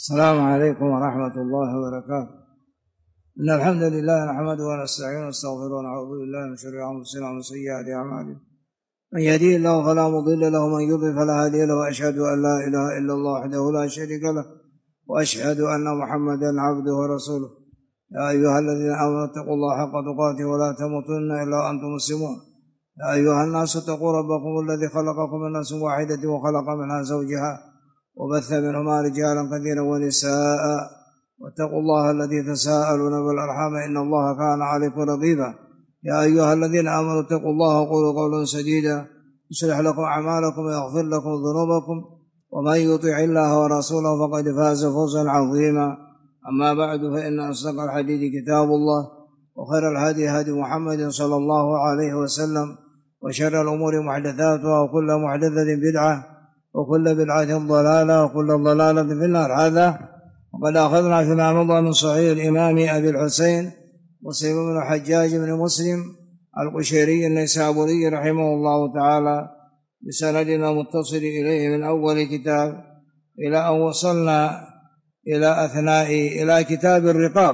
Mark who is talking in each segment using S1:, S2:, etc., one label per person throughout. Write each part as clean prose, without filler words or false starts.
S1: السلام عليكم ورحمة الله وبركاته. إن الحمد لله نحمده ونستعينه ونستغفره ونعوذ بالله من شرور أنفسنا ومن سيئات أعمالنا، من يهديه الله فلا مضل له ومن يضلل فلا هادي له، وأشهد أن لا إله إلا الله وحده لا شريك له، وأشهد أن محمدا عبده ورسوله. يا أيها الذين آمنوا اتقوا الله حق تقاته ولا تموتن إلا وأنتم مسلمون. يا أيها الناس اتقوا ربكم الذي خلقكم من نفس واحدة وخلق منها زوجها وبث منهما رجالا كثيرا ونساء، واتقوا الله الذي تساءلون بالأرحام إن الله كان عليكم رقيبا. يا أيها الذين آمنوا اتقوا الله وقولوا قولا سديدا يصلح لكم أعمالكم ويغفر لكم ذنوبكم، ومن يطع الله ورسوله فقد فاز فوزا عظيما. أما بعد، فإن أصدق الحديث كتاب الله، وخير الهدي هدي محمد صلى الله عليه وسلم، وشر الأمور محدثاتها، وكل محدثة بدعة، وكل بدعة ضلالة، وكل ضلالة في النار. هذا وقد أخذنا فيما مضى من صحيح الإمام أبي الحسين مسلم بن الحجاج بن مسلم القشيري النيسابوري رحمه الله تعالى بسندنا متصل إليه من أول كتاب إلى أن وصلنا إلى كتاب الرقاق.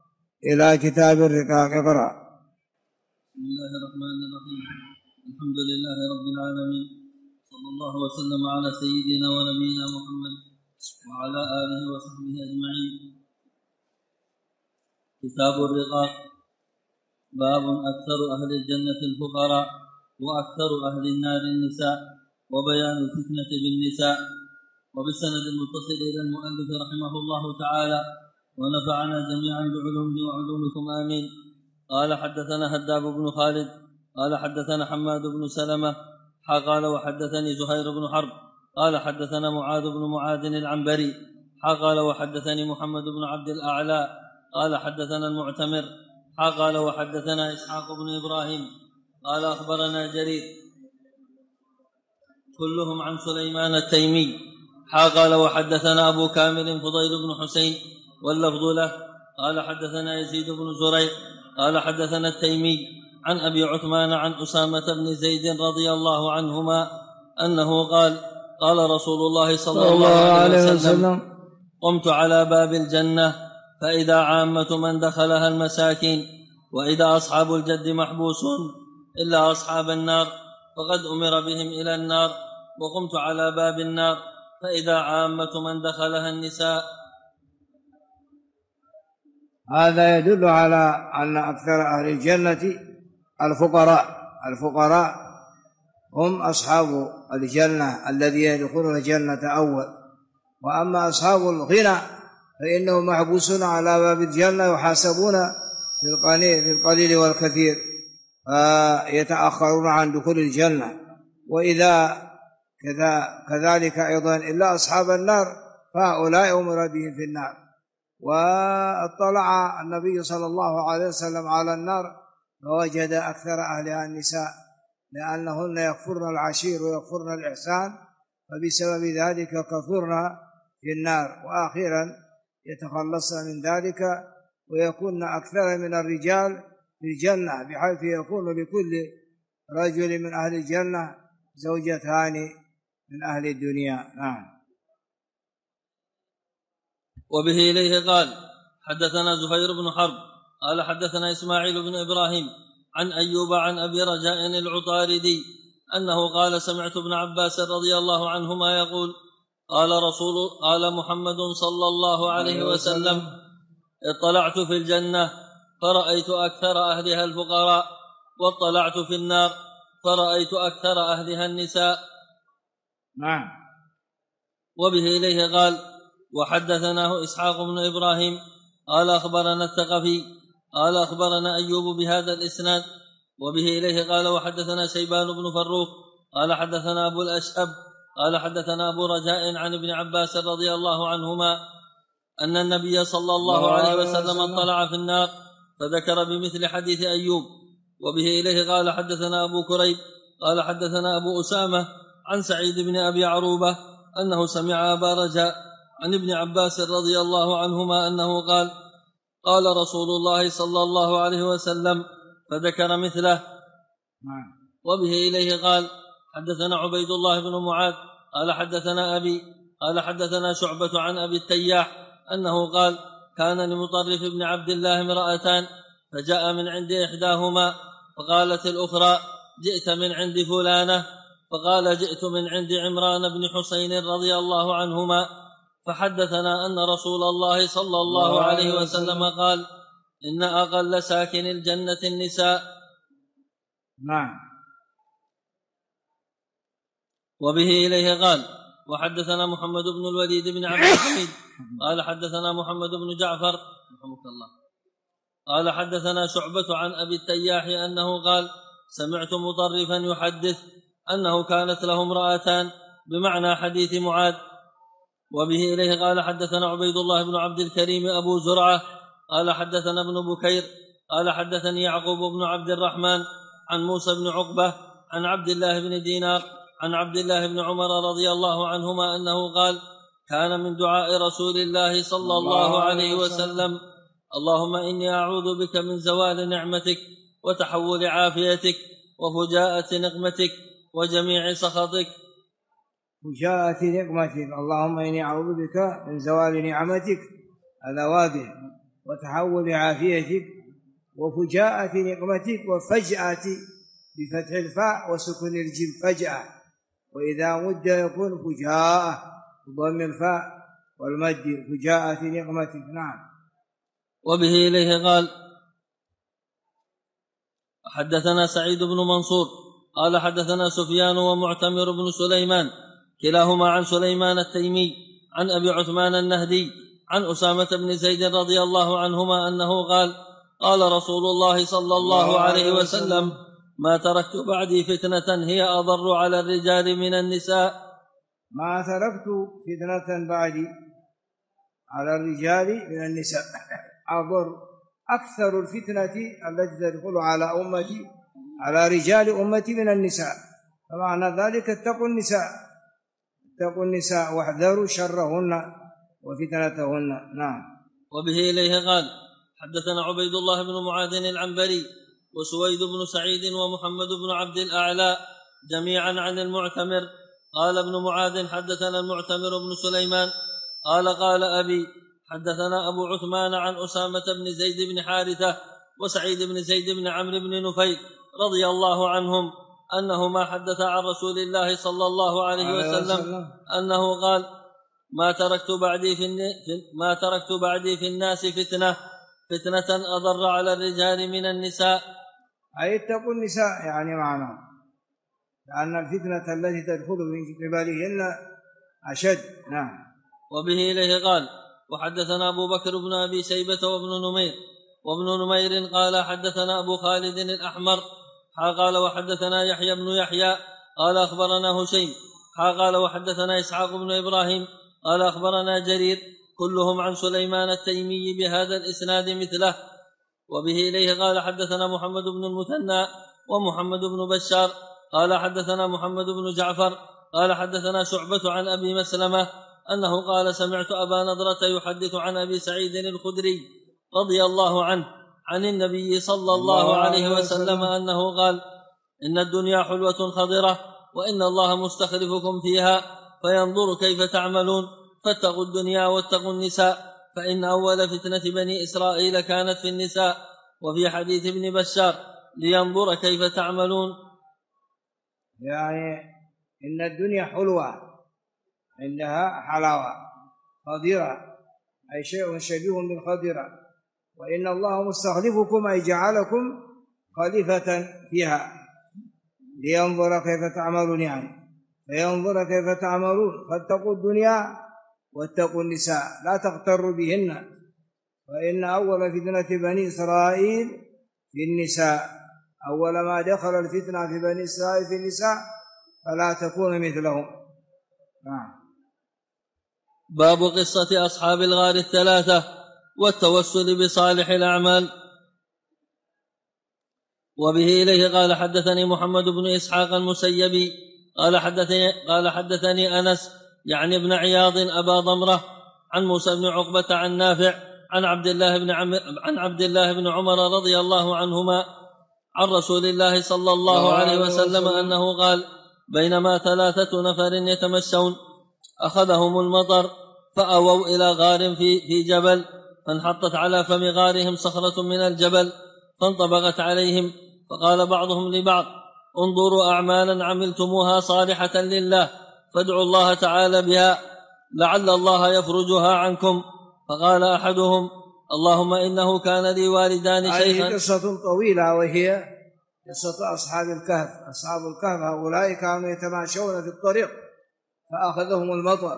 S1: اقرأ.
S2: بسم الله الرحمن الرحيم. الحمد لله رب العالمين، صلى الله وسلم على سيدنا ونبينا محمد وعلى آله وصحبه أجمعين. كتاب الرقاق. باب أكثر أهل الجنة الفقراء وأكثر أهل النار النساء، وبيان الفتنة بالنساء. وبالسند المتصل إلى المؤلف رحمه الله تعالى، ونفعنا جميعا بعلومه وعلومكم آمين. قال حدثنا هداب بن خالد قال حدثنا حماد بن سلمة قال وحدثني زهير بن حرب قال حدثنا معاذ بن معاذ العنبري قال وحدثني محمد بن عبد الأعلى قال حدثنا المعتمر قال وحدثنا إسحاق بن إبراهيم قال أخبرنا جرير كلهم عن سليمان التيمي قال وحدثنا أبو كامل فضيل بن حسين واللفظ له قال حدثنا يزيد بن زريع قال حدثنا التيمي عن أبي عثمان عن أسامة بن زيد رضي الله عنهما أنه قال قال رسول الله صلى الله عليه وسلم: قمت على باب الجنة فإذا عامة من دخلها المساكين، وإذا أصحاب الجد محبوسون إلا أصحاب النار فقد أمر بهم إلى النار. وقمت على باب النار فإذا عامة من دخلها النساء.
S1: هذا يدل على أن أكثر أهل الجنة الفقراء هم أصحاب الجنة الذي يدخلون الجنة أول. وأما أصحاب الغنى فإنهم محبوسون على باب الجنة يحاسبون في القليل والكثير، فيتأخرون عن دخول الجنة. وإذا كذلك أيضا إلا أصحاب النار فهؤلاء أمر بهم في النار. واطلع النبي صلى الله عليه وسلم على النار فوجد أكثر أهلها النساء، لأنهن يكفرن العشير ويكفرن الإحسان، فبسبب ذلك كثرن في النار، وأخيرا يتخلصن من ذلك ويكون أكثر من الرجال في الجنة، بحيث يكون لكل رجل من أهل الجنة زوجتان من أهل الدنيا. نعم.
S2: وبه إليه قال حدثنا زهير بن حرب قال حدثنا إسماعيل بن إبراهيم عن أيوب عن أبي رجاء العطاردي أنه قال سمعت ابن عباس رضي الله عنهما يقول قال محمد صلى الله عليه وسلم: اطلعت في الجنة فرأيت أكثر أهلها الفقراء، واطلعت في النار فرأيت أكثر أهلها النساء.
S1: نعم.
S2: وبه إليه قال وحدثناه إسحاق بن إبراهيم قال أخبرنا الثقفي قال أخبرنا أيوب بهذا الإسناد. وبه إليه قال وحدثنا شيبان بن فروخ قال حدثنا أبو الأشهب قال حدثنا أبو رجاء عن ابن عباس رضي الله عنهما أن النبي صلى الله عليه وسلم اطلع في النار فذكر بمثل حديث أيوب. وبه إليه قال حدثنا أبو كريب قال حدثنا أبو أسامة عن سعيد بن أبي عروبة أنه سمع أبا رجاء عن ابن عباس رضي الله عنهما أنه قال قال رسول الله صلى الله عليه وسلم، فذكر مثله. وبه إليه قال حدثنا عبيد الله بن معاذ قال حدثنا أبي قال حدثنا شعبة عن أبي التياح أنه قال كان لمطرف بن عبد الله امرأتان فجاء من عند إحداهما فقالت الأخرى جئت من عند فلانة، فقال جئت من عند عمران بن حسين رضي الله عنهما، فحدثنا أن رسول الله صلى الله عليه وسلم قال إن أقل ساكن الجنة النساء.
S1: نعم.
S2: وبه إليه قال وحدثنا محمد بن الوليد بن عبد الحميد قال حدثنا محمد بن جعفر رحمه الله قال حدثنا شعبة عن أبي التياح أنه قال سمعت مطرفا يحدث أنه كانت له امرأتان بمعنى حديث معاذ. وبه إليه قال حدثنا عبيد الله بن عبد الكريم أبو زرعة قال حدثنا ابن بكير قال حدثني يعقوب بن عبد الرحمن عن موسى بن عقبة عن عبد الله بن دينار عن عبد الله بن عمر رضي الله عنهما أنه قال كان من دعاء رسول الله صلى الله عليه وسلم اللهم إني أعوذ بك من زوال نعمتك وتحول عافيتك وفجاءة نقمتك وجميع سخطك.
S1: فجاءة نقمتك، اللهم إني أعوذ بك من زوال نعمتك هذا واضح، وتحول عافيتك وفجاءة نقمتك، وفجأة بفتح الفاء وسكون الجيم فجأة، وإذا مد يكون فجاءة بضم الفاء والمد فجاءة نقمتك. نعم.
S2: وبه إليه قال حدثنا سعيد بن منصور قال حدثنا سفيان ومعتمر بن سليمان كلاهما عن سليمان التيمي عن أبي عثمان النهدي عن أسامة بن زيد رضي الله عنهما أنه قال قال رسول الله صلى الله عليه وسلم ما تركت بعدي فتنة هي أضر على الرجال من النساء.
S1: ما تركت فتنة بعدي على الرجال من النساء، أضر أكثر الفتنة التي تدخل على أمتي على رجال أمتي من النساء، فمعنى ذلك اتقوا النساء واحذروا شرهن وفتنتهن. نعم.
S2: وبه إليه قال حدثنا عبيد الله بن معاذ العنبري وسويد بن سعيد ومحمد بن عبد الأعلى جميعا عن المعتمر قال ابن معاذ حدثنا المعتمر بن سليمان قال أبي حدثنا أبو عثمان عن أسامة بن زيد بن حارثة وسعيد بن زيد بن عمرو بن نفيل رضي الله عنهم أنهما حدثا عن رسول الله صلى الله عليه وسلم أنه قال ما تركت بعدي في الناس فتنة أضر على الرجال من النساء،
S1: أي اتقوا النساء يعني معناه، لأن الفتنة التي تدخل من قبلهن أشد. نعم.
S2: وبه إليه قال وحدثنا أبو بكر بن أبي شيبة وابن نمير قال حدثنا أبو خالد الأحمر قال وحدثنا يحيى بن يحيى قال أخبرنا هشيم قال وحدثنا إسحاق بن إبراهيم قال أخبرنا جرير كلهم عن سليمان التيمي بهذا الإسناد مثله. وبه إليه قال حدثنا محمد بن المثنى ومحمد بن بشار قال حدثنا محمد بن جعفر قال حدثنا شعبة عن أبي مسلمة أنه قال سمعت أبا نضرة يحدث عن أبي سعيد الخدري رضي الله عنه عن النبي صلى الله عليه وسلم أنه قال إن الدنيا حلوة خضرة وإن الله مستخلفكم فيها فينظر كيف تعملون فاتقوا الدنيا واتقوا النساء فإن أول فتنة بني إسرائيل كانت في النساء. وفي حديث ابن بشار لينظر كيف تعملون،
S1: يعني إن الدنيا حلوة عندها حلاوة، خضرة أي شيء شبيه بالخضرة، وإن الله مستخلفكم أي جعلكم خليفة فيها لينظر كيف تعملون، يعني فينظر كيف تعملون، فاتقوا الدنيا واتقوا النساء لا تغتروا بهن، فإن أول فتنة بني إسرائيل في النساء، أول ما دخل الفتنة في بني إسرائيل في النساء فلا تكون مثلهم.
S2: باب قصة أصحاب الغار الثلاثة والتوسل بصالح الأعمال. وبه إليه قال حدثني محمد بن إسحاق المسيبي قال حدثني أنس يعني ابن عياض أبا ضمرة عن موسى بن عقبة عن نافع عن عبد الله بن عمر رضي الله عنهما عن رسول الله صلى الله عليه وسلم أنه قال بينما ثلاثة نفر يتمشون أخذهم المطر فأووا إلى غار في جبل، فانحطت على فم غارهم صخرة من الجبل فانطبقت عليهم، فقال بعضهم لبعض: انظروا أعمالا عملتموها صالحة لله، فادعوا الله تعالى بها لعل الله يفرجها عنكم. فقال أحدهم: اللهم إنه كان لي والدان شيخا.
S1: هذه قصة طويلة، وهي قصة أصحاب الكهف. أصحاب الكهف هؤلاء كانوا يتماشون في الطريق فأخذهم المطر،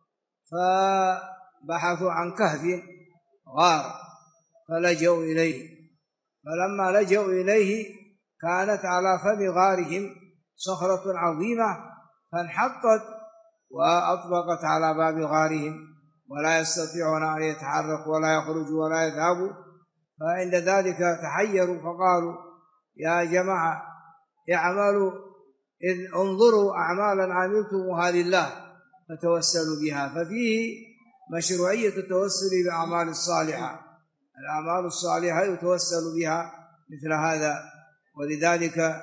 S1: فبحثوا عن كهف غار فلجوا إليه، فلما لجوا إليه كانت على فم غارهم صخرة عظيمة فانحطت وأطبقت على باب غارهم، ولا يستطيعون أن يتحركوا ولا يخرجوا ولا يذهبوا. فعند ذلك تحيروا فقالوا: يا جماعة اعملوا، انظروا أعمالا عملتموها لله فتوسلوا بها. ففيه مشروعية التوسل بالأعمال الصالحة، الأعمال الصالحة يتوسل بها مثل هذا. ولذلك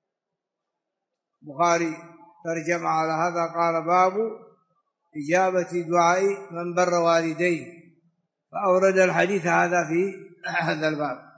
S1: البخاري ترجم على هذا قال: باب إجابة دعاء من بر والديه، فأورد الحديث هذا في هذا الباب.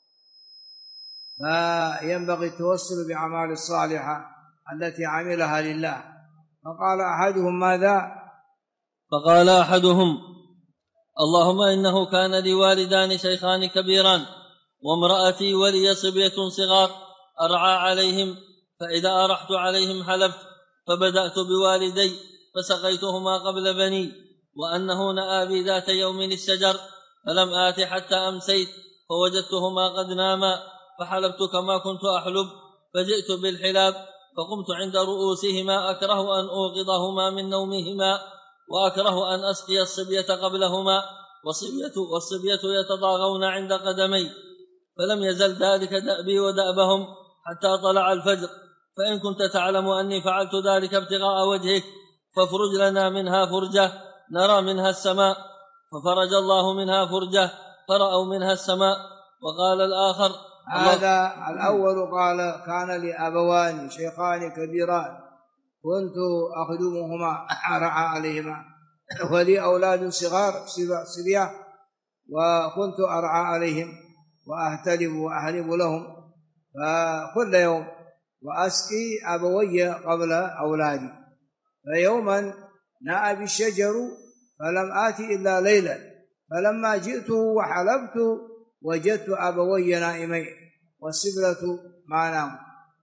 S1: فينبغي التوسل بأعمال الصالحة التي عملها لله. فقال أحدهم: ماذا؟
S2: فقال أحدهم: اللهم إنه كان لي والدان شيخان كبيران، وامرأتي ولي صبية صغار أرعى عليهم، فإذا أرحت عليهم حلبت، فبدأت بوالدي فسقيتهما قبل بني، وأنه نأى بي ذات يوم الشجر، فلم آت حتى أمسيت فوجدتهما قد ناما، فحلبت كما كنت أحلب، فجئت بالحلاب فقمت عند رؤوسهما أكره أن أوقظهما من نومهما، وأكره أن أسقي الصبية قبلهما، والصبية يتضاغون عند قدمي، فلم يزل ذلك دأبي ودأبهم حتى طلع الفجر. فإن كنت تعلم أني فعلت ذلك ابتغاء وجهك فافرج لنا منها فرجة نرى منها السماء. ففرج الله منها فرجة فرأوا منها السماء. وقال الآخر:
S1: هذا الأول قال: كان لي أبوان شيخان كبيران كنت أخدمهما أرعى عليهما، ولي أولاد صغار صبية وكنت أرعى عليهم وأهتلب وأحلب لهم فكل يوم، وأسقي أبوي قبل أولادي. فيوما نأى بالشجر فلم آتي إلا ليلا، فلما جئت وحلبت وجدت أبوي نائمين والسبلة ما ناموا،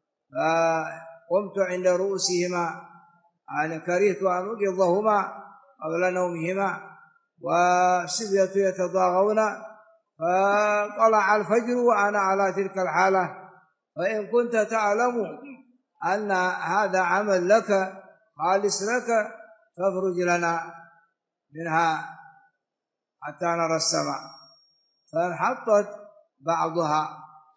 S1: فقمت عند رؤوسهما، أنا كرهت أن أوقظهما قبل نومهما، والسبلة يتضاغون، فطلع الفجر وأنا على تلك الحالة. فإن كنت تعلم أن هذا عمل لك خالص لك فافرج لنا منها حتى نرى السماء. فانحطت بعضها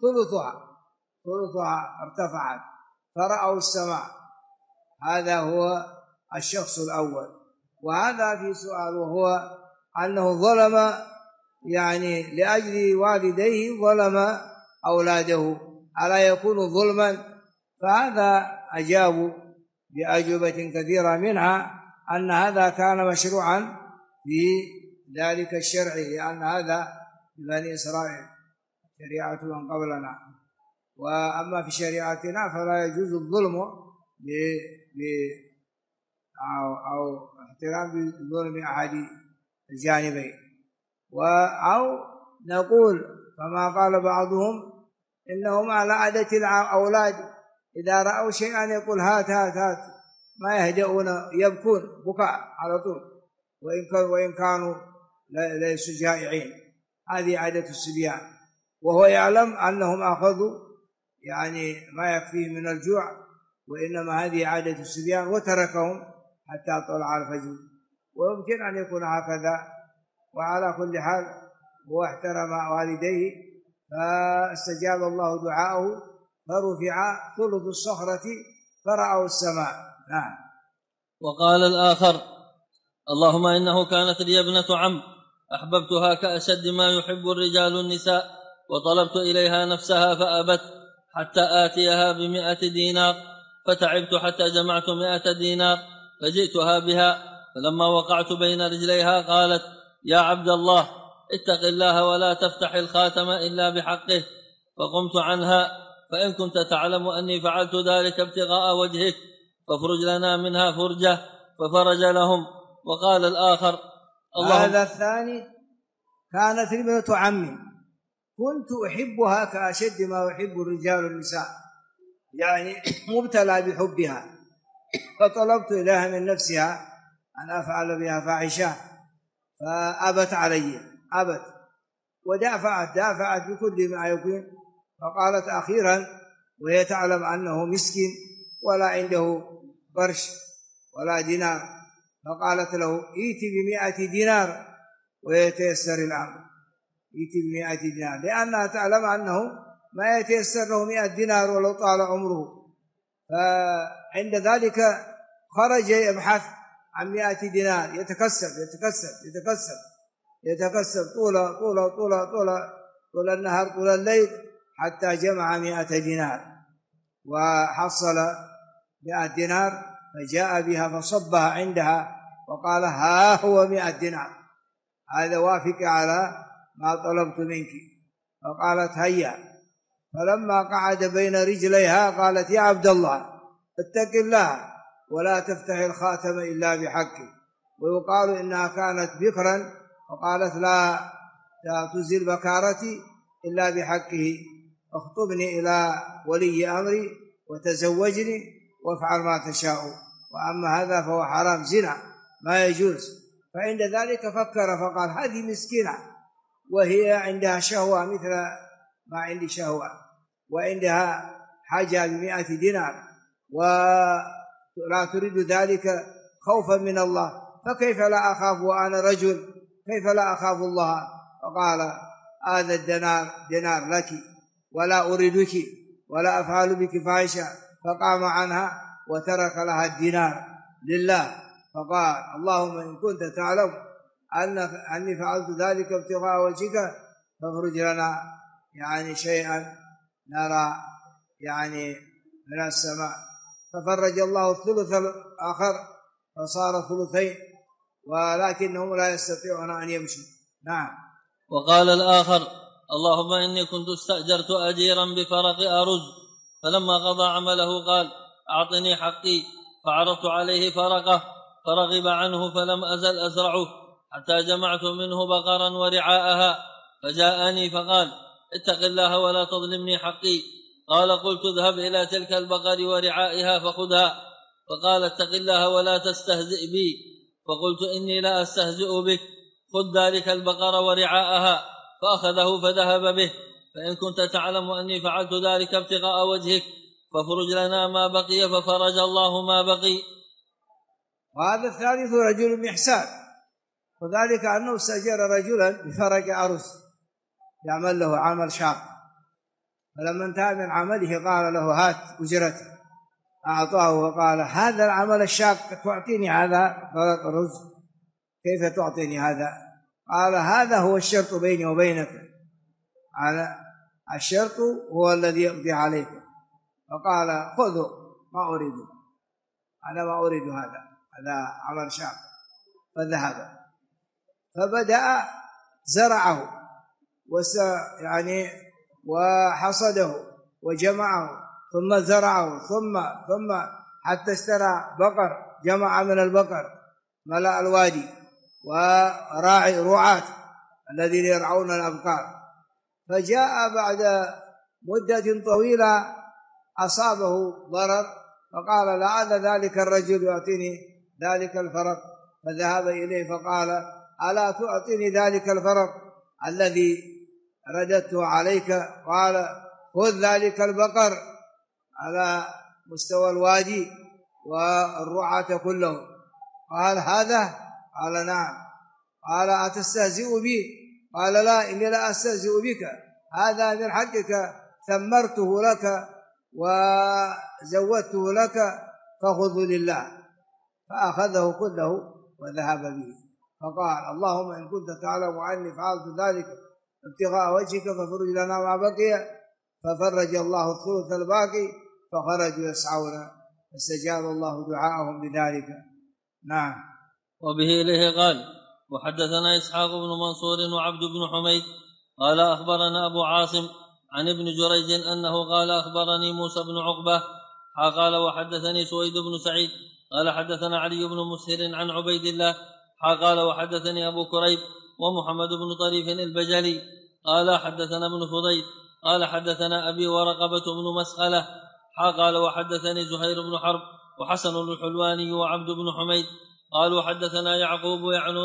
S1: ثلثها ارتفعت فرأوا السماء. هذا هو الشخص الأول. وهذا في سؤال، وهو أنه ظلم، يعني لأجل والديه ظلم أولاده، ألا يكون ظلما؟ فهذا أجابوا بأجوبة كثيرة، منها أن هذا كان مشروعا في ذلك الشرع، لأن هذا بني إسرائيل شريعة من قبلنا، وأما في شريعتنا فلا يجوز الظلم أو احترام بظلم أحد الجانبين. أو نقول كما قال بعضهم إنهم على عادة الأولاد إذا رأوا شيئا يقول هات هات هات، ما يهدؤون، يبكون بكاء على طول، وإن كانوا ليسوا جائعين. هذه عادة الصبيان، وهو يعلم أنهم أخذوا يعني ما يكفيه من الجوع، وإنما هذه عادة الصبيان وتركهم حتى طلع الفجر. ويمكن أن يكون هكذا. وعلى كل حال هو احترم والديه فاستجاب الله دعاءه، فرفع ثلث الصخرة فرأوا السماء. نعم.
S2: وقال الآخر: اللهم إنه كانت لي ابنة عم أحببتها كأشد ما يحب الرجال النساء، وطلبت إليها نفسها فأبت حتى آتيها ب100 دينار، فتعبت حتى جمعت 100 دينار، فجئتها بها فلما وقعت بين رجليها قالت: يا عبد الله، اتق الله ولا تفتح الخاتم إلا بحقه. فقمت عنها: فإن كنت تعلم أني فعلت ذلك ابتغاء وجهك فافرج لنا منها فرجة. ففرج لهم. وقال الآخر:
S1: هذا الثاني كانت ابنة عمي، كنت أحبها كأشد ما أحب الرجال النساء، يعني مبتلى بحبها، فطلبت إليها من نفسها أن أفعل بها فاحشة فأبت علي، أبت ودافعت بكل ما يمكن. فقالت أخيرا وهي تعلم أنه مسكين ولا عنده قرش ولا دينار، فقالت له: ائت ب100 دينار ويتيسر الأمر، ائت ب100 دينار، لأنها تعلم أنه ما يتيسر له 100 دينار ولو طال عمره. فعند ذلك خرج يبحث عن 100 دينار، يتكسب طول النهار طول الليل حتى جمع 100 دينار وحصل 100 دينار، فجاء بها فصبها عندها وقال: ها هو 100 دينار، هذا وافق على ما طلبت منك. فقالت: هيا. فلما قعد بين رجليها قالت: يا عبد الله، اتق الله ولا تفتح الخاتم إلا بحقه. ويقال إنها كانت بكرا، وقالت: لا تزل بكارتي إلا بحقه، اخطبني إلى ولي أمري وتزوجني وافعل ما تشاء، وأما هذا فهو حرام، زنا ما يجوز. فعند ذلك فكر فقال: هذه مسكينة وهي عندها شهوة مثل ما عندي شهوة، وعندها حاجة ب100 دينار ولا تريد ذلك خوفا من الله، فكيف لا أخاف وأنا رجل؟ كيف لا أخاف الله؟ فقال: هذا دينار لك ولا أريدك ولا أفعل بك فاحشة. فقام عنها وترك لها الدينار لله. فقال: اللهم إن كنت تعلم أني فعلت ذلك ابتغاء وجهك فافرج لنا يعني شيئا نرى يعني من السماء. ففرج الله الثلث الآخر فصار ثلثين، ولكنهم لا يستطيعون أن يمشوا. نعم.
S2: وقال الآخر: اللهم إني كنت استأجرت أجيرا بفرق أرز، فلما قضى عمله قال: أعطني حقي، فعرضت عليه فرقه فرغب عنه، فلم أزل أزرعه حتى جمعت منه بقرا ورعاءها، فجاءني فقال: اتق الله ولا تظلمني حقي. قال: قلت: اذهب إلى تلك البقر ورعائها فخذها. فقال: اتق الله ولا تستهزئ بي. فقلت: إني لا أستهزئ بك، خذ ذلك البقر ورعاءها. فأخذه فذهب به. فإن كنت تعلم أني فعلت ذلك ابتغاء وجهك فافرج لنا ما بقي. ففرج الله ما بقي.
S1: وهذا الثالث رجل بإحسان، وذلك أنه استأجر رجلا بفرق أرز يعمل له عمل شاق، فلما انتهى من عمله قال له: هات أجرته. أعطاه وقال: هذا العمل الشاق تعطيني هذا فرق أرز؟ كيف تعطيني هذا؟ قال: هذا هو الشرط بيني وبينك، الشرط هو الذي يقضي عليك. فقال: خذه، ما أريده، أنا ما أريد هذا عمل شاق. فذهب فبدأ زرعه وحصده وجمعه، ثم زرعه ثم حتى اشترى بقر، جمع من البقر ملأ الوادي، وراعي رعاة الذين يرعون الأبقار. فجاء بعد مدة طويلة أصابه ضرر، فقال: لعل ذلك الرجل يعطيني ذلك الفرق. فذهب إليه فقال: ألا تعطيني ذلك الفرق الذي رددته عليك؟ قال: خذ ذلك البقر على مستوى الوادي والرعاة كلهم. قال: هذا؟ قال: نعم. قال: أتستهزئ بي؟ قال: لا، إني لا أستهزئ بك، هذا من حقك، ثمرته لك وزودته لك، فخذه لله. فأخذه كله وذهب به. فقال: اللهم إن كنت تعلم أني فعلت ذلك ابتغاء وجهك ففرج لنا ما بقي. ففرج الله الثلث الباقي، فخرجوا يسعون، فاستجاب الله دعاءهم بذلك. نعم.
S2: وبه إليه قال وحدثنا إسحاق بن منصور وعبد بن حميد قال أخبرنا أبو عاصم عن ابن جريج أنه قال أخبرني موسى بن عقبة قال وحدثني سويد بن سعيد قال حدثنا علي بن مسهر عن عبيد الله قال وحدثني أبو كريب ومحمد بن طريف البجلي قال حدثنا ابن فضيل قال حدثنا أبي ورقبة بن مسخلة قال وحدثني زهير بن حرب وحسن الحلواني وعبد بن حميد قالوا حدثنا يعقوب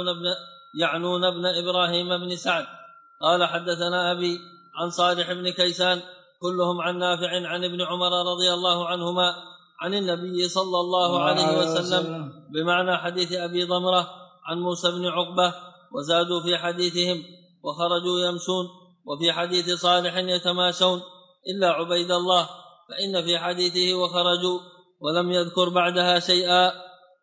S2: يعنون بن إبراهيم بن سعد قال حدثنا أبي عن صالح بن كيسان كلهم عن نافع عن ابن عمر رضي الله عنهما عن النبي صلى الله عليه وسلم بمعنى حديث أبي ضمرة عن موسى بن عقبة وزادوا في حديثهم وخرجوا يمشون وفي حديث صالح يتماشون إلا عبيد الله فإن في حديثه وخرجوا ولم يذكر بعدها شيئا.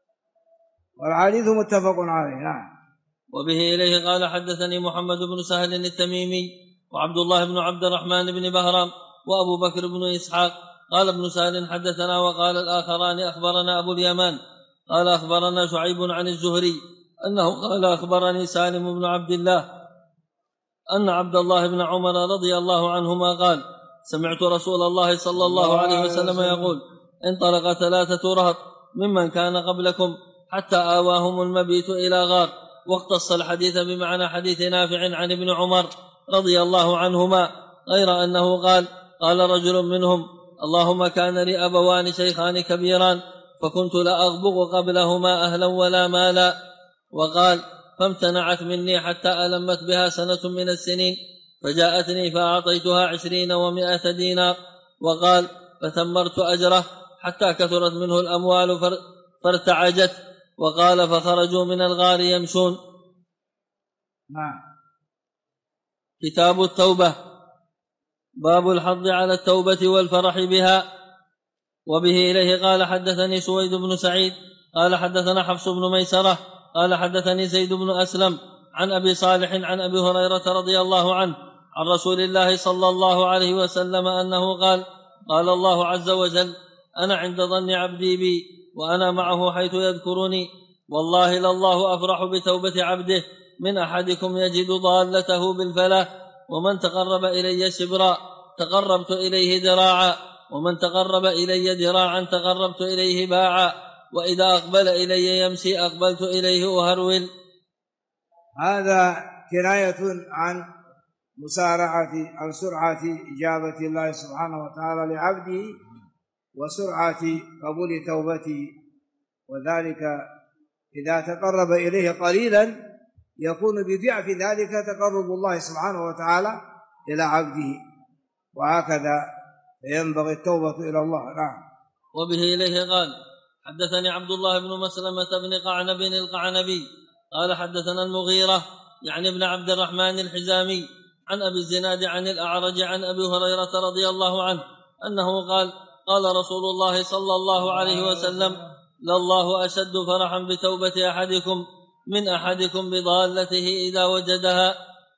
S1: والحديث متفق عليه. نعم.
S2: وبه إليه قال حدثني محمد بن سهل التميمي وعبد الله بن عبد الرحمن بن بهرام وأبو بكر بن إسحاق قال ابن سهل حدثنا وقال الآخران أخبرنا أبو اليمان قال أخبرنا شعيب عن الزهري أنه قال أخبرني سالم بن عبد الله أن عبد الله بن عمر رضي الله عنهما قال سمعت رسول الله صلى الله عليه وسلم يقول انطلق 3 رهط ممن كان قبلكم حتى آواهم المبيت إلى غار، واختص الحديث بمعنى حديث نافع عن ابن عمر رضي الله عنهما، غير أنه قال رجل منهم اللهم كان لي أبوان شيخان كبيران فكنت لا أغبغ قبلهما أهلا ولا مالا، وقال فامتنعت مني حتى ألمت بها سنة من السنين فجاءتني فأعطيتها 20 و100 دينار، وقال فثمرت أجره حتى كثرت منه الأموال فارتعجت، وقال فخرجوا من الغار يمشون. كتاب التوبة، باب الحض على التوبة والفرح بها. وبه إليه قال حدثني سويد بن سعيد قال حدثنا حفص بن ميسرة قال حدثني زيد بن أسلم عن أبي صالح عن أبي هريرة رضي الله عنه عن رسول الله صلى الله عليه وسلم أنه قال الله عز وجل أنا عند ظن عبدي بي وأنا معه حيث يذكرني، والله لله أفرح بتوبة عبده من أحدكم يجد ضالته بالفلاح، ومن تقرب إلي شبرا تقربت إليه ذراعا، ومن تقرب إلي ذراعا تقربت إليه باعا، وإذا أقبل إلي يمشي أقبلت إليه أهرول.
S1: هذا كناية عن سرعة إجابة الله سبحانه وتعالى لعبده وسرعة قبول توبته، وذلك إذا تقرب إليه قليلا يكون بضعف ذلك تقرب الله سبحانه وتعالى إلى عبده، وهكذا ينبغي التوبة إلى الله. نعم.
S2: وبه إليه قال حدثني عبد الله بن مسلمة بن قعنب القعنبي قال حدثنا المغيرة يعني ابن عبد الرحمن الحزامي عن أبي الزناد عن الأعرج عن أبي هريرة رضي الله عنه أنه قال رسول الله صلى الله عليه وسلم لله أشد فرحا بتوبة أحدكم من أحدكم بضالته إذا وجدها.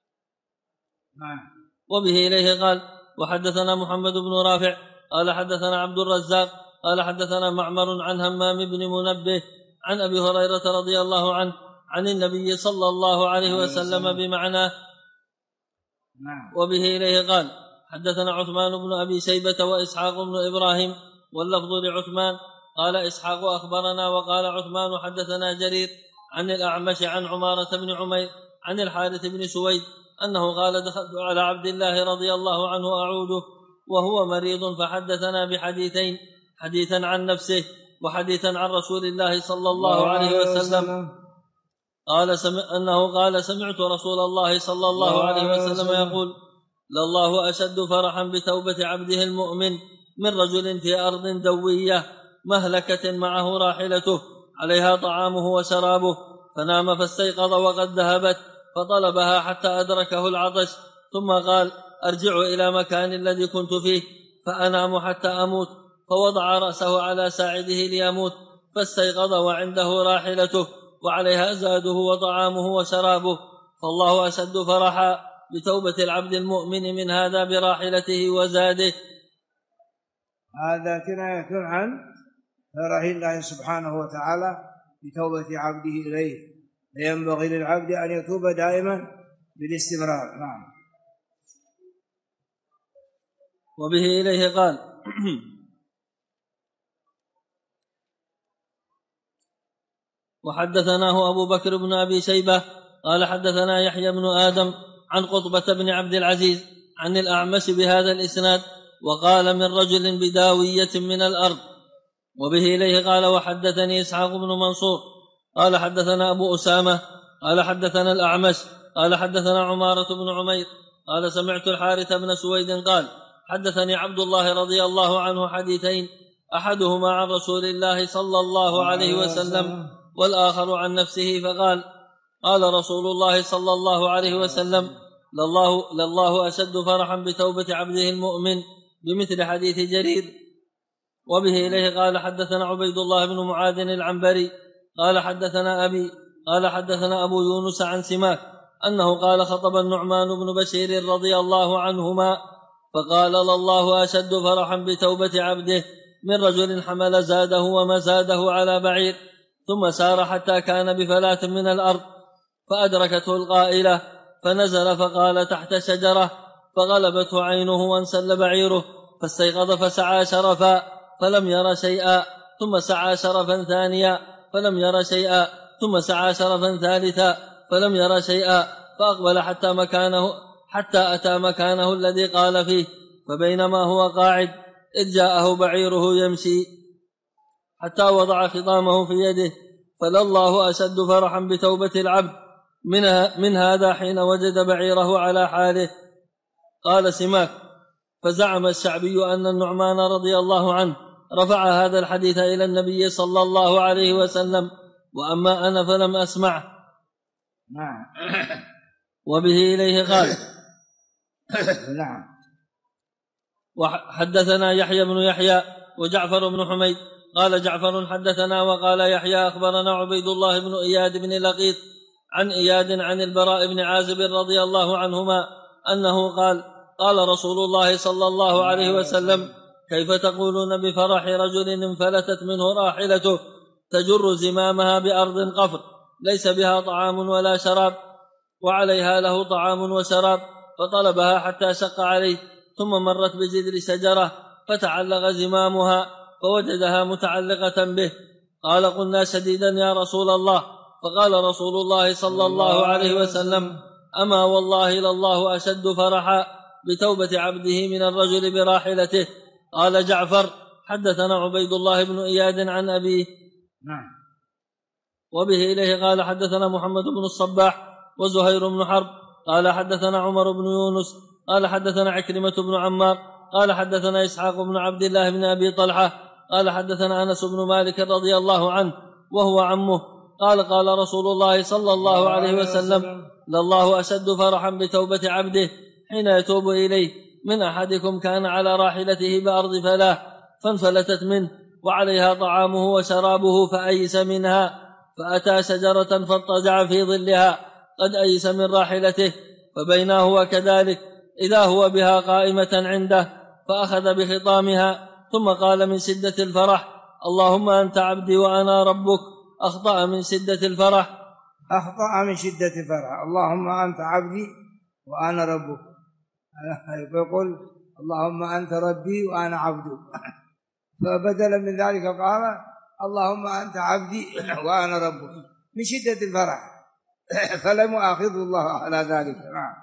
S2: وبه إليه قال وحدثنا محمد بن رافع قال حدثنا عبد الرزاق قال حدثنا معمر عن همام بن منبه عن أبي هريرة رضي الله عنه عن النبي صلى الله عليه وسلم بمعناه. وبه إليه قال حدثنا عثمان بن أبي شيبة وإسحاق بن إبراهيم واللفظ لعثمان قال إسحاق أخبرنا وقال عثمان حدثنا جرير عن الأعمش عن عمارة بن عمير عن الحارث بن سويد أنه قال دخلت على عبد الله رضي الله عنه أعوده وهو مريض فحدثنا بحديثين، حديثا عن نفسه وحديثا عن رسول الله صلى الله عليه وسلم أنه قال سمعت رسول الله صلى الله عليه وسلم يقول لله أشد فرحا بتوبة عبده المؤمن من رجل في أرض دوية مهلكة معه راحلته عليها طعامه وشرابه فنام فاستيقظ وقد ذهبت فطلبها حتى أدركه العطش ثم قال أرجع إلى مكان الذي كنت فيه فأنام حتى أموت، فوضع رأسه على ساعده ليموت فاستيقظ وعنده راحلته وعليها زاده وطعامه وشرابه، فالله أشد فرحا بتوبة العبد المؤمن من هذا براحلته وزاده.
S1: هذا كناية عن فرح الله سبحانه وتعالى بتوبة عبده إليه، فينبغي للعبد أن يتوب دائما بالاستمرار. نعم.
S2: وبه إليه قال وحدثناه أبو بكر بن أبي شيبة قال حدثنا يحيى بن آدم عن قطبة بن عبد العزيز عن الأعمش بهذا الإسناد، وقال من رجل بداوية من الأرض. وبه إليه قال وحدثني إسحاق بن منصور قال حدثنا أبو أسامة قال حدثنا الأعمش قال حدثنا عمارة بن عمير قال سمعت الحارث بن سويد قال حدثني عبد الله رضي الله عنه حديثين، أحدهما عن رسول الله صلى الله عليه وسلم والآخر عن نفسه، فقال قال رسول الله صلى الله عليه وسلم لله أشد فرحا بتوبة عبده المؤمن بمثل حديث جرير. وبه إليه قال حدثنا عبيد الله بن معاذ العنبري قال حدثنا أبي قال حدثنا أبو يونس عن سماك أنه قال خطب النعمان بن بشير رضي الله عنهما فقال لله أشد فرحا بتوبة عبده من رجل حمل زاده ومزاده على بعير ثم سار حتى كان بفلاة من الأرض فأدركته القائلة فنزل فقال تحت شجرة فغلبته عينه وانسل بعيره فاستيقظ فسعى شرفا فلم ير شيئا ثم سعى شرفا ثانيا فلم ير شيئا ثم سعى شرفا ثالثا فلم ير شيئا فأقبل حتى أتى مكانه الذي قال فيه، فبينما هو قاعد إذ جاءه بعيره يمشي حتى وضع خطامه في يده، فلله أشد فرحا بتوبة العبد من هذا حين وجد بعيره على حاله. قال سماك فزعم الشعبي أن النعمان رضي الله عنه رفع هذا الحديث إلى النبي صلى الله عليه وسلم، وأما أنا فلم أسمعه.
S1: نعم.
S2: وبه إليه قال
S1: نعم.
S2: وحدثنا يحيى بن يحيى وجعفر بن حميد قال جعفر حدثنا وقال يحيى أخبرنا عبيد الله بن إياد بن لقيط عن إياد عن البراء بن عازب رضي الله عنهما أنه قال رسول الله صلى الله عليه وسلم كيف تقولون بفرح رجل انفلتت منه راحلته تجر زمامها بأرض قفر ليس بها طعام ولا شراب وعليها له طعام وشراب، فطلبها حتى شق عليه ثم مرت بجذر شجرة فتعلق زمامها فوجدها متعلقة به. قال قلنا شديدا يا رسول الله، فقال رسول الله صلى الله عليه وسلم أما والله لله أشد فرحا بتوبة عبده من الرجل براحلته. قال جعفر حدثنا عبيد الله بن إياد عن أبيه.
S1: نعم.
S2: وبه إليه قال حدثنا محمد بن الصباح وزهير بن حرب قال حدثنا عمر بن يونس قال حدثنا عكرمة بن عمار قال حدثنا إسحاق بن عبد الله بن أبي طلحة قال حدثنا أنس بن مالك رضي الله عنه وهو عمه قال رسول الله صلى الله عليه وسلم لله أشد فرحا بتوبة عبده حين يتوب إليه من أحدكم كان على راحلته بأرض فلاة فانفلتت منه وعليها طعامه وشرابه فأيس منها فأتى شجرة فاضطجع في ظلها قد أيس من راحلته، فبينا هو كذلك إذا هو بها قائمة عنده فأخذ بخطامها ثم قال من شدة الفرح اللهم أنت عبدي وأنا ربك. أخطأ من شدة الفرح
S1: اللهم أنت عبدي وأنا ربك، يقول اللهم أنت ربي وأنا عبدك، فبدلا من ذلك قال اللهم أنت عبدي وأنا ربك من شدة الفرح، فلم يؤاخذ الله على ذلك. نعم.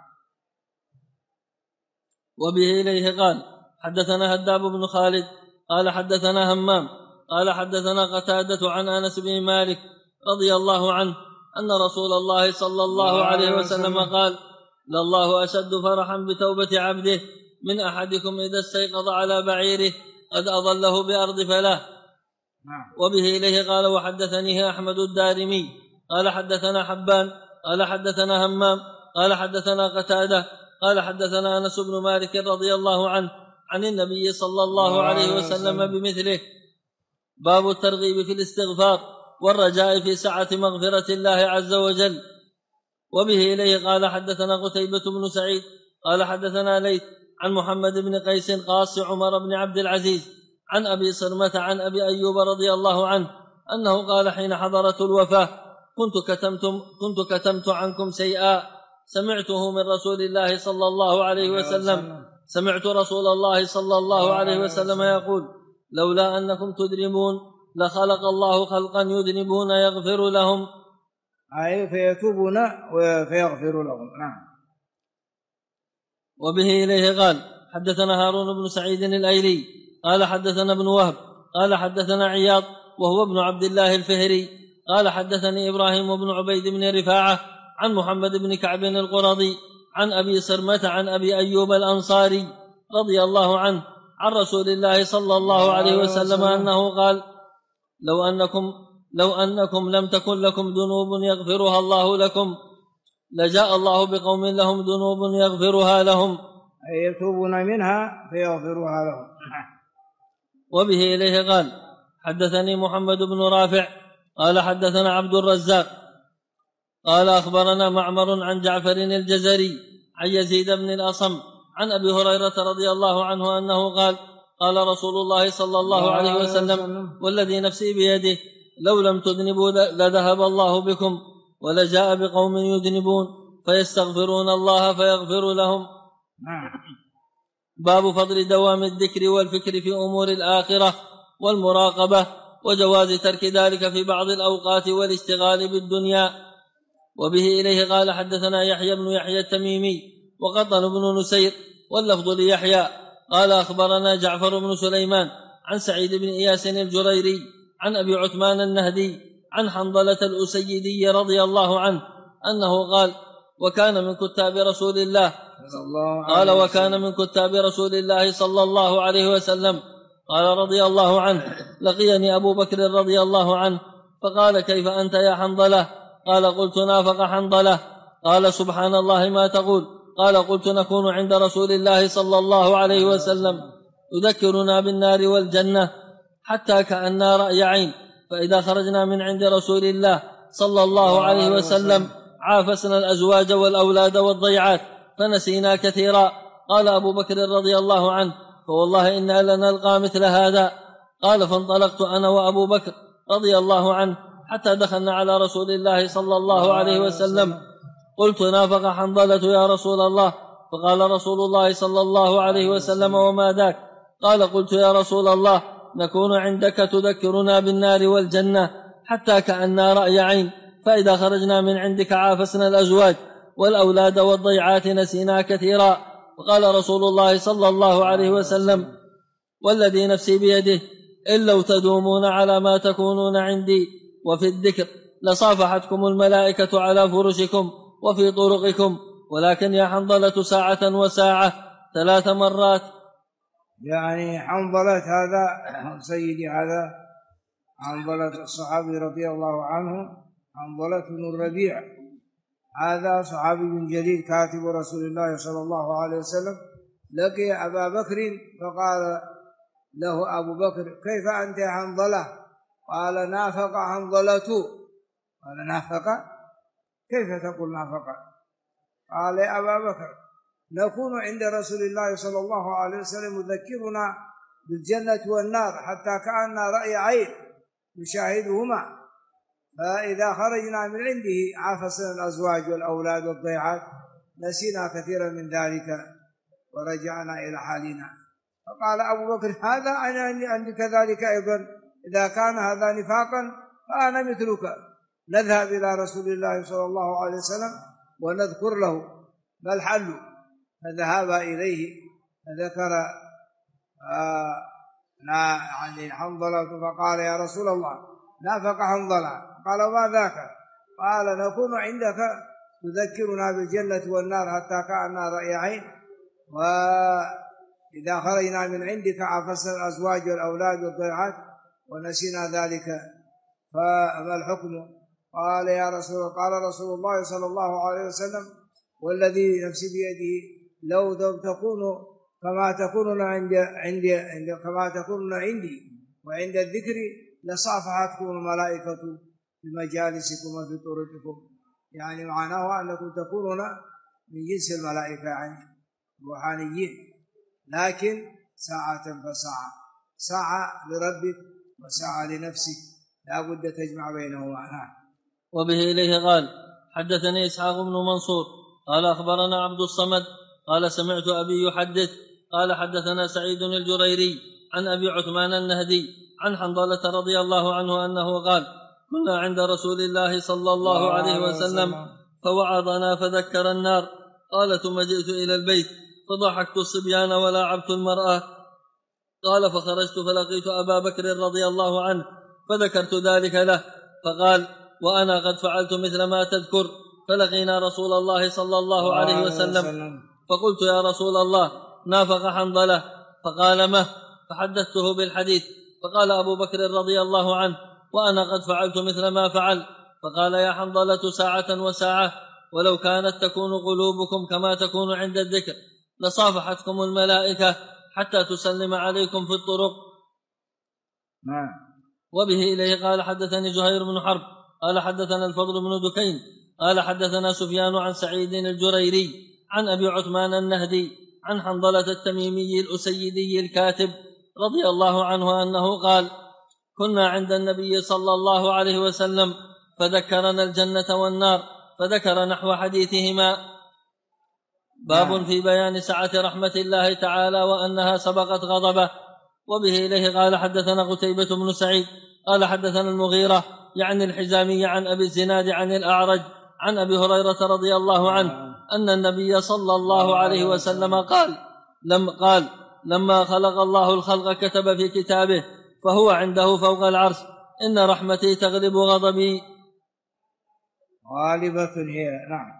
S2: وبه إليه قال حدثنا هداب بن خالد قال حدثنا همام قال حدثنا قتادة عن أنس بن مالك رضي الله عنه أن رسول الله صلى الله عليه وسلم قال لله أشد فرحا بتوبة عبده من أحدكم إذا استيقظ على بعيره قد أضله بأرض فلاة. وبه إليه قال وحدثنيه أحمد الدارمي قال حدثنا حبان قال حدثنا همام قال حدثنا قتادة قال حدثنا أنس بن مالك رضي الله عنه عن النبي صلى الله عليه وسلم بمثله. باب الترغيب في الاستغفار والرجاء في سعة مغفرة الله عز وجل. وبه إليه قال حدثنا قتيبة بن سعيد قال حدثنا ليث عن محمد بن قيس قاص عمر بن عبد العزيز عن أبي صرمة عن أبي أيوب رضي الله عنه أنه قال حين حضرته الوفاة: كنت كتمت عنكم شيئا سمعته من رسول الله صلى الله عليه وسلم. سمعت رسول الله صلى الله عليه وسلم يقول: لولا أنكم تذنبون لخلق الله خلقا يذنبون يغفر لهم،
S1: أي فيتوبون ويغفر لهم. نعم.
S2: وبه إليه قال: حدثنا هارون بن سعيد الأيلي قال حدثنا ابن وهب قال حدثنا عياض وهو ابن عبد الله الفهري قال حدثني إبراهيم بن عبيد بن رفاعة عن محمد بن كعب القرظي عن أبي صرمة عن أبي أيوب الأنصاري رضي الله عنه عن رسول الله صلى الله عليه وسلم أنه قال: لو أنكم لم تكن لكم ذنوب يغفرها الله لكم لجاء الله بقوم لهم ذنوب يغفرها لهم،
S1: أي يتوبون منها فيغفرها لهم.
S2: وبه إليه قال: حدثني محمد بن رافع قال حدثنا عبد الرزاق قال أخبرنا معمر عن جعفر الجزري عن يزيد بن الأصم عن أبي هريرة رضي الله عنه أنه قال: قال رسول الله صلى الله عليه وسلم: والذي نفسي بيده لو لم تذنبوا لذهب الله بكم ولجاء بقوم يذنبون فيستغفرون الله فيغفر لهم. باب فضل دوام الذكر والفكر في أمور الآخرة والمراقبة وجواز ترك ذلك في بعض الأوقات والاشتغال بالدنيا. وبه إليه قال: حدثنا يحيى بن يحيى التميمي وقطن بن نسير واللفظ ليحيى قال أخبرنا جعفر بن سليمان عن سعيد بن إياس الجريري عن أبي عثمان النهدي عن حنظلة الأسيدي رضي الله عنه أنه قال: وكان من كتاب رسول الله صلى الله عليه وسلم قال رضي الله عنه: لقيني أبو بكر رضي الله عنه فقال: كيف أنت يا حنظلة؟ قال: قلت: نافق حنظلة. قال: سبحان الله ما تقول؟ قال: قلت: نكون عند رسول الله صلى الله عليه وسلم يذكرنا بالنار والجنة حتى كأننا رأي عين، فإذا خرجنا من عند رسول الله صلى الله عليه وسلم عافسنا الأزواج والأولاد والضيعات فنسينا كثيرا. قال أبو بكر رضي الله عنه: فوالله إنا لنلقى مثل هذا. قال: فانطلقت أنا وأبو بكر رضي الله عنه حتى دخلنا على رسول الله صلى الله عليه وسلم. قلت: نافق حنظلة يا رسول الله. فقال رسول الله صلى الله عليه وسلم: وما ذاك؟ قال: قلت: يا رسول الله، نكون عندك تذكرنا بالنار والجنة حتى كأننا رأي عين، فإذا خرجنا من عندك عافسنا الأزواج والأولاد والضيعات نسينا كثيرا. فقال رسول الله صلى الله عليه وسلم: والذي نفسي بيده إن لو تدومون على ما تكونون عندي وفي الذكر لصافحتكم الملائكة على فرشكم وفي طرقكم، ولكن يا حنظلة ساعة وساعة 3 مرات.
S1: يعني حنظلة هذا سيدي، هذا حنظلة الصحابي رضي الله عنه، حنظلة بن الربيع، هذا صحابي جليل كاتب رسول الله صلى الله عليه وسلم. لقي أبا بكر فقال له أبو بكر: كيف أنت يا حنظلة؟ قال: نافق حنظلة. قال: نافق؟ كيف تقول نافق؟ قال: يا أبا بكر، نكون عند رسول الله صلى الله عليه وسلم يذكرنا بالجنة والنار حتى كأننا رأي عين نشاهدهما، فإذا خرجنا من عنده عافسنا الأزواج والأولاد والضيعات نسينا كثيرا من ذلك ورجعنا إلى حالنا. فقال أبو بكر: هذا أنا عندي كذلك أيضا، إذا كان هذا نفاقا فأنا مثلك، نذهب إلى رسول الله صلى الله عليه وسلم ونذكر له ما الحل. فذهب إليه فذكر عن حنظلة فقال: يا رسول الله، نافق حنظلة. قال: ما ذاك؟ قال: نكون عندك تذكرنا بالجنة والنار حتى كأننا رأي عين، وإذا خرجنا من عندك عافسنا الأزواج والأولاد والضيعات ونسينا ذلك، فما الحكم؟ قال: يا رسول، قال رسول الله صلى الله عليه وسلم: والذي نفسي بيده لو تكونوا كما تكونون عندي وعند الذكر لصافحتكم الملائكة في مجالسكم وفي طرقكم. يعني معناه أنكم تكونون من جنس الملائكة، يعني روحانيين، لكن ساعة فساعة، ساعة لربك وساعة لنفسك، لا بد تجمع بينهما.
S2: وبه إليه قال حدثني إسحاق بن منصور قال أخبرنا عبد الصمد قال سمعت أبي يحدث قال حدثنا سعيد الجريري عن أبي عثمان النهدي عن حنظلة رضي الله عنه أنه قال كنا عند رسول الله صلى الله عليه وسلم فوعظنا فذكر النار. قال ثم جئت إلى البيت فضحكت الصبيان ولاعبت المرأة. قال فخرجت فلقيت أبا بكر رضي الله عنه فذكرت ذلك له فقال وأنا قد فعلت مثل ما تذكر. فلقينا رسول الله صلى الله عليه وسلم فقلت يا رسول الله نافق حنظلة. فقال مه. فحدثته بالحديث فقال أبو بكر رضي الله عنه وأنا قد فعلت مثل ما فعل. فقال يا حنظلة ساعة وساعة ولو كانت تكون قلوبكم كما تكون عند الذكر لصافحتكم الملائكة حتى تسلم عليكم في الطرق. وبه إليه قال حدثني زهير بن حرب قال حدثنا الفضل بن دكين قال حدثنا سفيان عن سعيد الجريري عن أبي عثمان النهدي عن حنظلة التميمي الأسيدي الكاتب رضي الله عنه أنه قال كنا عند النبي صلى الله عليه وسلم فذكرنا الجنة والنار فذكر نحو حديثهما. باب في بيان سعة رحمة الله تعالى وأنها سبقت غضبه. وبه إليه قال حدثنا قتيبة بن سعيد قال حدثنا المغيرة يعني الحزامي عن أبي الزناد عن الأعرج عن أبي هريرة رضي الله عنه أن النبي صلى الله عليه وسلم قال لما خلق الله الخلق كتب في كتابه فهو عنده فوق العرش إن رحمتي تغلب غضبي.
S1: غالبة هي.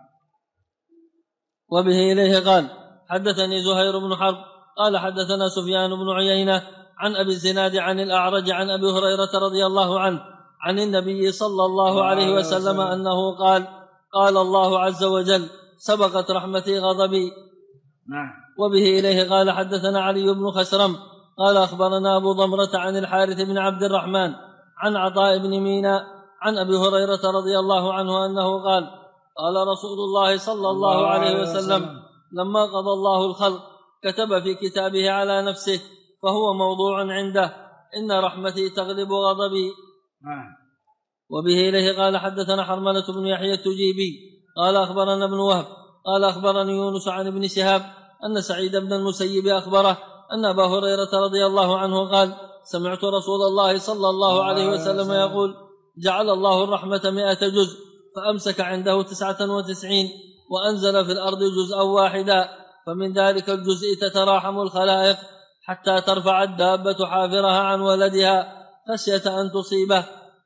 S2: وبه إليه قال حدثني زهير بن حرب قال حدثنا سفيان بن عيينة عن أبي الزناد عن الأعرج عن أبي هريرة رضي الله عنه عن النبي صلى الله عليه وسلم أنه قال الله عز وجل سبقت رحمتي غضبي. وبه إليه قال حدثنا علي بن خسرم قال أخبرنا أبو ضمرة عن الحارث بن عبد الرحمن عن عطاء بن ميناء عن أبي هريرة رضي الله عنه أنه قال رسول الله صلى الله عليه وسلم لما قضى الله الخلق كتب في كتابه على نفسه فهو موضوع عنده إن رحمتي تغلب غضبي. وبه إليه قال حدثنا حرملة بن يحيى التجيبي قال أخبرنا ابن وهب قال أخبرني يونس عن ابن شهاب أن سعيد بن المسيب أخبره أن أبا هريرة رضي الله عنه قال سمعت رسول الله صلى الله عليه وسلم يقول جعل الله الرحمة 100 جزء فأمسك عنده 99 وأنزل في الأرض جزءا واحدا فمن ذلك الجزء تتراحم الخلائق حتى ترفع الدابة حافرها عن ولدها خشية أن تصيبه.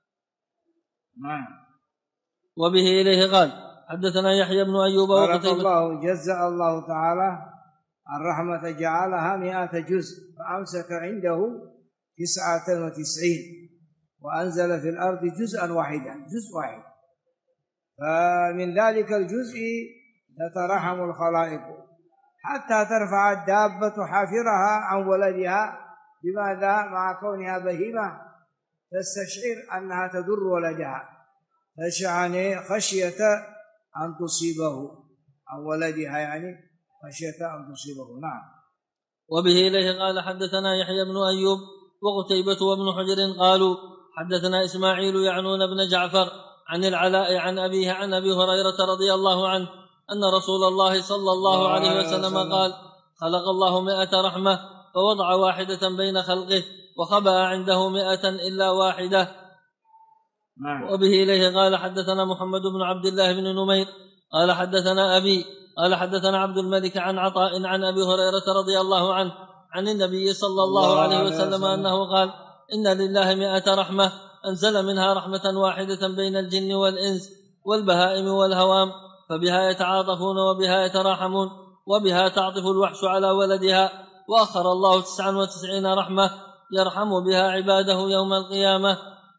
S2: وبه إليه قال حدثنا يحيى بن أيوب
S1: الله جزأ الله تعالى الرحمة جعلها 100 جزء فأمسك عنده 99 وأنزل في الأرض جزءا واحدا جزء واحد فمن ذلك الجزء تترحم الخلائق حتى ترفع الدابة حافرها عن ولدها. بماذا؟ مع كونها بهيمة تستشعر أنها تضر ولدها تشعني خشية أن تصيبه عن ولدها يعني خشية أن تصيبه.
S2: وبه إليه قال حدثنا يحيى بن أيوب وقتيبة وابن حجر قالوا حدثنا إسماعيل يعنون بن جعفر عن العلاء عن أبيه عن أبي هريرة رضي الله عنه أن رسول الله صلى الله عليه وسلم قال خلق الله 100 رحمة فوضع واحدة بين خلقه وخبأ عنده 100 إلا واحدة. وبه إليه قال حدثنا محمد بن عبد الله بن نمير قال حدثنا أبي قال حدثنا عبد الملك عن عطاء عن أبي هريرة رضي الله عنه عن النبي صلى الله عليه وسلم أنه قال إن لله 100 رحمة أنزل منها رحمة واحدة بين الجن والإنس والبهائم والهوام فبها يتعاطفون وبها يتراحمون وبها تعطف الوحش على ولدها وأخر الله 99 رحمة يرحم بها عباده يوم القيامة.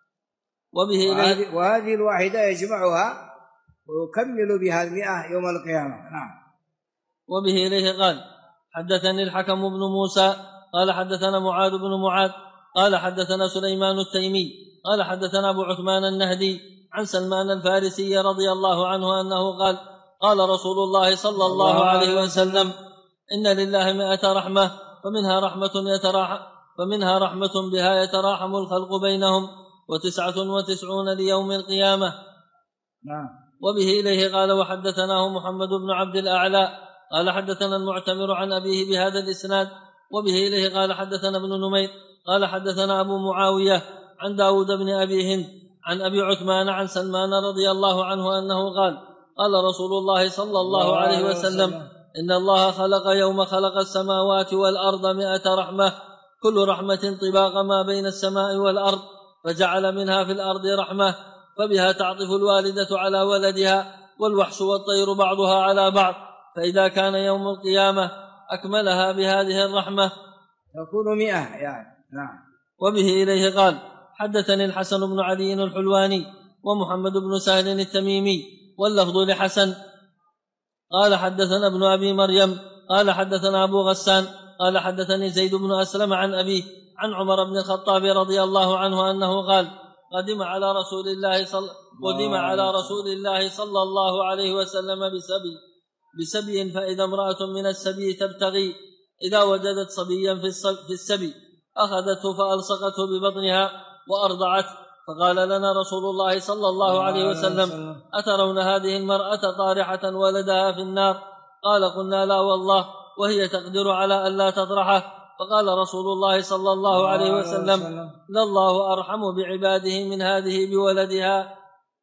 S1: وهذه الواحدة يجمعها ويكمل بها 100 يوم القيامة.
S2: وبه إليه قال حدثني الحكم بن موسى قال حدثنا معاذ بن معاذ قال حدثنا سليمان التيمي قال حدثنا أبو عثمان النهدي عن سلمان الفارسي رضي الله عنه أنه قال رسول الله صلى الله عليه وسلم إن لله 100 رحمة فمنها رحمة بها يتراحم الخلق بينهم 99 ليوم القيامة.
S1: نعم.
S2: وبه إليه قال وحدثناه محمد بن عبد الأعلى قال حدثنا المعتمر عن أبيه بهذا الإسناد. وبه إليه قال حدثنا ابن نمير قال حدثنا أبو معاوية عن داود بن أبي هند عن أبي عثمان عن سلمان رضي الله عنه أنه قال قال رسول الله صلى الله عليه وسلم إن الله خلق يوم خلق السماوات والأرض 100 رحمة كل رحمة طباق ما بين السماء والأرض فجعل منها في الأرض رحمة فبها تعطف الوالدة على ولدها والوحش والطير بعضها على بعض فإذا كان يوم القيامة أكملها بهذه الرحمة
S1: تكون 100 يعني. نعم.
S2: وبه إليه قال حدثني الحسن بن علي الحلواني ومحمد بن سهل التميمي واللفظ لحسن قال حدثنا ابن أبي مريم قال حدثنا أبو غسان قال حدثني زيد بن أسلم عن أبيه عن عمر بن الخطاب رضي الله عنه أنه قال قدم على رسول الله صلى الله عليه وسلم بسبي فإذا امرأة من السبي تبتغي إذا وجدت صبيا في السبي أخذته فألصقته ببطنها وأرضعته فقال لنا رسول الله صلى الله عليه وسلم أترون هذه المرأة طارحة ولدها في النار؟ قال قلنا لا والله وهي تقدر على ألا تطرحه. فقال رسول الله صلى الله عليه وسلم لله أرحم بعباده من هذه بولدها.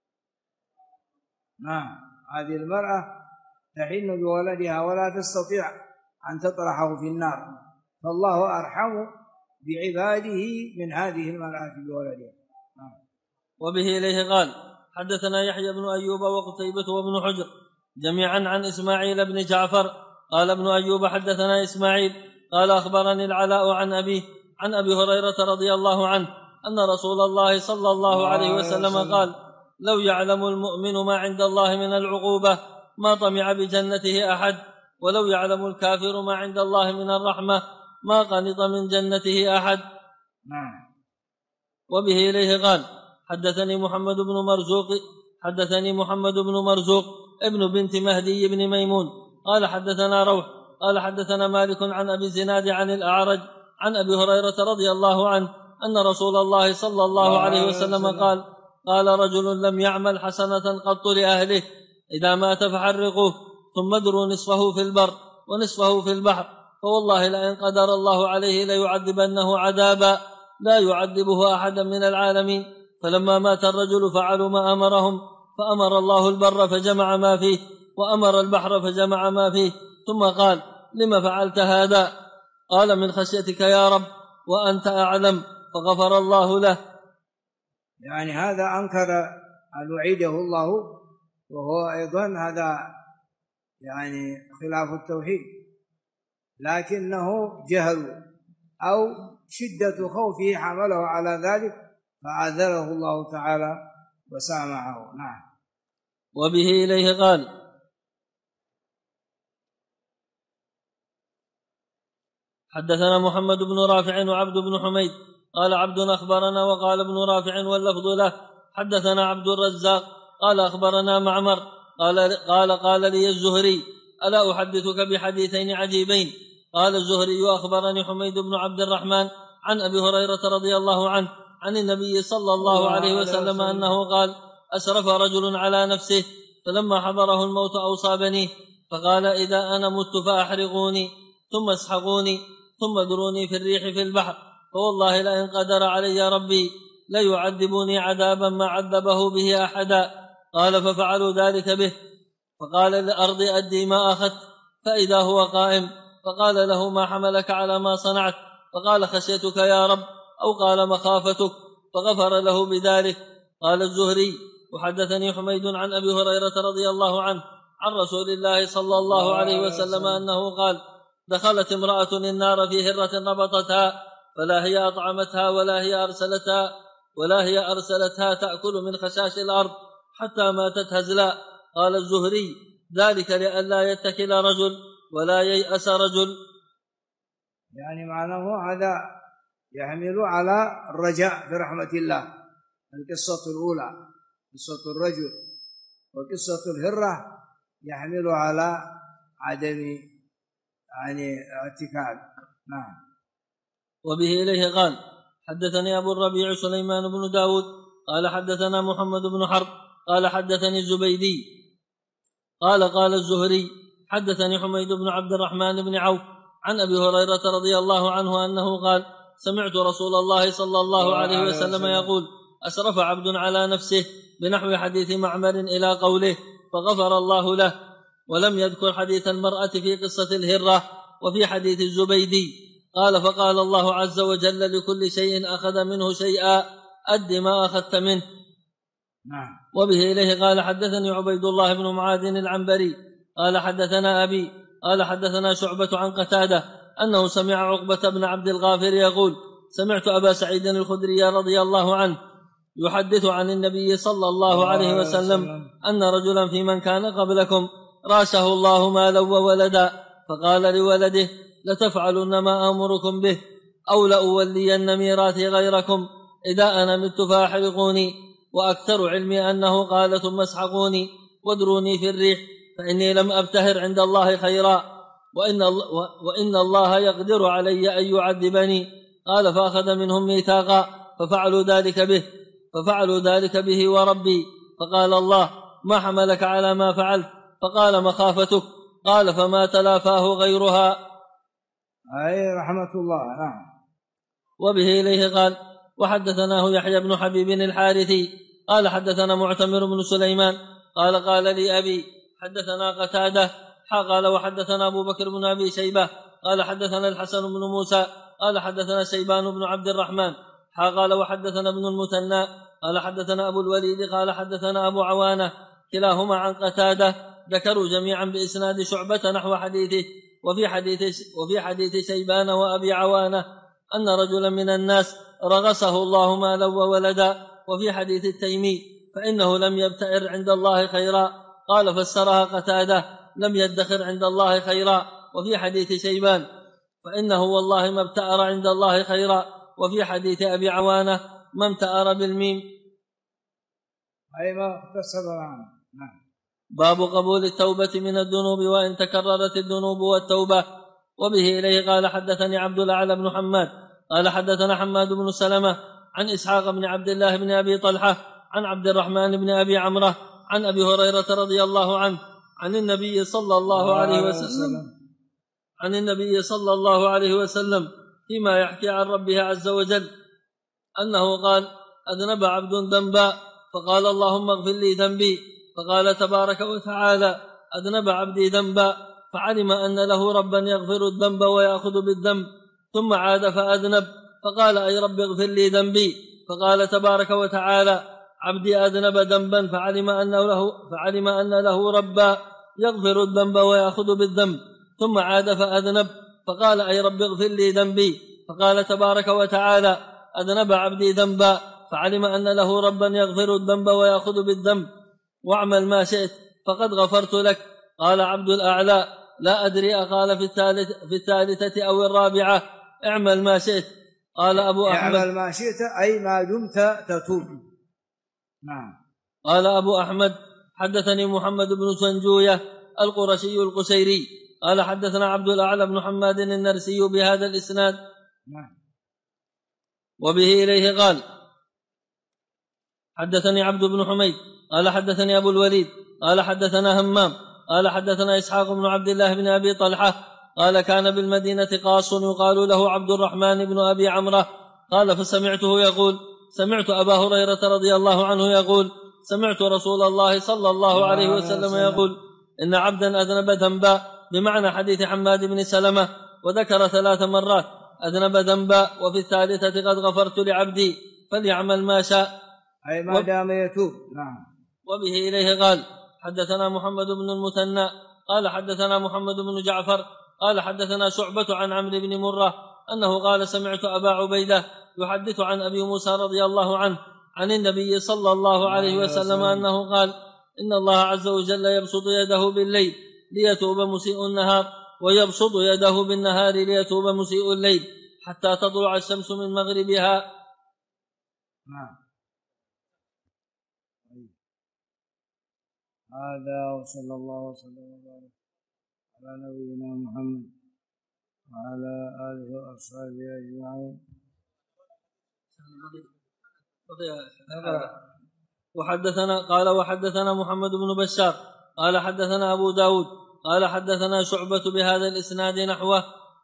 S1: نعم. هذه المرأة تحن بولدها ولا تستطيع أن تطرحه في النار فالله أرحم بعباده من هذه المرأة بولدها.
S2: وبه إليه قال حدثنا يحيى بن أيوب وقتيبة وابن حجر جميعا عن إسماعيل بن جعفر قال ابن أيوب حدثنا إسماعيل قال أخبرني العلاء عن أبي هريرة رضي الله عنه أن رسول الله صلى الله عليه وسلم قال لو يعلم المؤمن ما عند الله من العقوبة ما طمع بجنته أحد ولو يعلم الكافر ما عند الله من الرحمة ما قنط من جنته أحد. وبه إليه قال حدثني محمد بن مرزوق ابن بنت مهدي بن ميمون قال حدثنا روح قال حدثنا مالك عن أبي الزناد عن الأعرج عن أبي هريرة رضي الله عنه أن رسول الله صلى الله عليه وسلم قال رجل لم يعمل حسنة قط لأهله إذا مات فحرقوه ثم ادروا نصفه في البر ونصفه في البحر فوالله لئن قدر الله عليه ليعذبنه عذابا لا يعذبه أحدا من العالمين. فلما مات الرجل فعلوا ما أمرهم فأمر الله البر فجمع ما فيه وأمر البحر فجمع ما فيه ثم قال لما فعلت هذا؟ قال من خشيتك يا رب وأنت أعلم فغفر الله له.
S1: يعني هذا أنكر أن وعيده الله وهو أيضا هذا يعني خلاف التوحيد لكنه جهل أو شدة خوفه حمله على ذلك فعذره الله تعالى وسامحه. نعم.
S2: وبه إليه قال حدثنا محمد بن رافع وعبد بن حميد قال عبد أخبرنا وقال ابن رافع واللفظ له حدثنا عبد الرزاق قال أخبرنا معمر قال لي الزهري ألا أحدثك بحديثين عجيبين؟ قال الزهري أخبرني حميد بن عبد الرحمن عن أبي هريرة رضي الله عنه عن النبي صلى الله عليه وسلم أنه قال أسرف رجل على نفسه فلما حضره الموت أوصى بنيه فقال إذا أنا مت فأحرقوني ثم اسحقوني ثم ادروني في الريح في البحر فوالله لئن قدر علي ربي ليعذبني عذابا ما عذبه به أحدا. قال ففعلوا ذلك به فقال للأرض أدي ما أخذت فإذا هو قائم فقال له ما حملك على ما صنعت؟ فقال خشيتك يا رب أو قال مخافتك فغفر له بذلك. قال الزهري وحدثني حميد عن أبي هريرة رضي الله عنه عن رسول الله صلى الله عليه وسلم أنه قال دخلت امرأة النار في هرة ربطتها فلا هي أطعمتها ولا هي أرسلتها تأكل من خشاش الأرض حتى ماتت هزلا. قال الزهري ذلك لئلا يتكل رجل ولا ييأس رجل.
S1: يعني معناه هذا يحمل على الرجاء في رحمة الله. القصة الأولى قصة الرجل وقصة الهرة يحمل على عدم يعني اتكال. نعم.
S2: وبه إليه قال حدثني أبو الربيع سليمان بن داود قال حدثنا محمد بن حرب قال حدثني الزبيدي قال الزهري حدثني حميد بن عبد الرحمن بن عوف عن أبي هريرة رضي الله عنه أنه قال سمعت رسول الله صلى الله عليه وسلم يقول أسرف عبد على نفسه بنحو حديث معمر إلى قوله فغفر الله له، ولم يذكر حديث المرأة في قصة الهرة وفي حديث الزبيدي. قال فقال الله عز وجل لكل شيء أخذ منه شيئا أد ما أخذت منه. وبه إليه قال حدثني عبيد الله بن معاذ العنبري قال حدثنا أبي قال حدثنا شعبة عن قتادة أنه سمع عقبة بن عبد الغافر يقول سمعت أبا سعيد الخدري رضي الله عنه يحدث عن النبي صلى الله عليه وسلم أن رجلا في من كان قبلكم راسه الله مالا وولدا، فقال لولده لتفعلن ما أمركم به أو لأولين ميراثي غيركم، إذا أنا مت فاحرقوني، وأكثر علمي أنه قال ثم اسحقوني وادروني في الريح، فإني لم أبتهر عند الله خيرا، وإن الله يقدر علي أن يعذبني. قال فأخذ منهم ميثاقا ففعلوا ذلك به وربي. فقال الله ما حملك على ما فعلت؟ فقال مخافتك. قال فما تلافاه غيرها.
S1: أي رحمة الله. نعم.
S2: وبه إليه قال وحدثناه يحيى بن حبيب الحارثي قال حدثنا معتمر بن سليمان قال لي أبي حدثنا قتادة قال وحدثنا أبو بكر بن أبي شيبة قال حدثنا الحسن بن موسى قال حدثنا شيبان بن عبد الرحمن قال وحدثنا ابن المثنى قال حدثنا أبو الوليد قال حدثنا أبو عوانة كلاهما عن قتادة، ذكروا جميعا بإسناد شعبة نحو حديثه. وفي حديث شيبان وأبي عوانة أن رجلا من الناس رغسه الله مالا وولدا. وفي حديث التيمي فإنه لم يبتئر عند الله خيرا، قال فسرها قتادة لم يدخر عند الله خيرا. وفي حديث شيبان فإنه والله ما ابتأر عند الله خيرا. وفي حديث أبي عوانة ما امتأر بالميم.
S1: أي ما اختصر عنه. نعم.
S2: باب قبول التوبة من الذنوب وإن تكررت الذنوب والتوبة. وبه إليه قال حدثني عبد الأعلى بن حماد قال حدثنا حماد بن سلمة عن إسحاق بن عبد الله بن أبي طلحة عن عبد الرحمن بن أبي عمرة عن أبي هريرة رضي الله عنه عن النبي صلى الله عليه وسلم فيما يحكي عن ربه عز وجل أنه قال أذنب عبد ذنبا فقال اللهم اغفر لي ذنبي، فقال تبارك وتعالى أذنب عبدي ذنبا، فعلم أن له ربا يغفر الذنب ويأخذ بالذنب، ثم عاد فأذنب فقال أي رب اغفر لي ذنبي، فقال تبارك وتعالى عبدي أذنب ذنبا فعلم أن له ربا يغفر الذنب ويأخذ بالذنب، ثم عاد فأذنب فقال أي رب اغفر لي ذنبي، فقال تبارك وتعالى أذنب عبدي ذنبا فعلم أن له ربا يغفر الذنب ويأخذ بالذنب، واعمل ما شئت فقد غفرت لك. قال عبد الأعلى لا أدري أقال في الثالثة أو الرابعة اعمل ما شئت. قال أبو أحمد
S1: اعمل ما شئت أي ما دمت تتوب. نعم.
S2: قال أبو أحمد حدثني محمد بن سنجوية القرشي القشيري قال حدثنا عبد الأعلى بن حماد النرسي بهذا الإسناد.
S1: نعم.
S2: وبه إليه قال حدثني عبد بن حميد قال حدثني أبو الوليد قال حدثنا همام قال حدثنا إسحاق بن عبد الله بن أبي طلحة قال كان بالمدينة قاص يقال له عبد الرحمن بن أبي عمرة قال فسمعته يقول سمعت أبا هريرة رضي الله عنه يقول سمعت رسول الله صلى الله عليه وسلم يقول إن عبدا أذنب ذنبا، بمعنى حديث حماد بن سلمة، وذكر 3 مرات أذنب ذنبا، وفي الثالثة قد غفرت لعبدي فليعمل ما شاء
S1: أي ما دام يتوب. نعم.
S2: وبه إليه قال حدثنا محمد بن المثنى قال حدثنا محمد بن جعفر قال حدثنا شعبة عن عمرو بن مرة أنه قال سمعت أبا عبيدة يحدث عن أبي موسى رضي الله عنه عن النبي صلى الله عليه وسلم أنه قال إن الله عز وجل يبسط يده بالليل ليتوب مسيء النهار، ويبسط يده بالنهار ليتوب مسيء الليل، حتى تطلع الشمس من مغربها.
S1: نعم. هذا وصلى الله وسلم وبارك على نبينا محمد وعلى آله وأصحابه أجمعين.
S2: وحدثنا محمد بن بشار قال حدثنا أبو داود قال حدثنا شعبة بهذا الإسناد نحوه.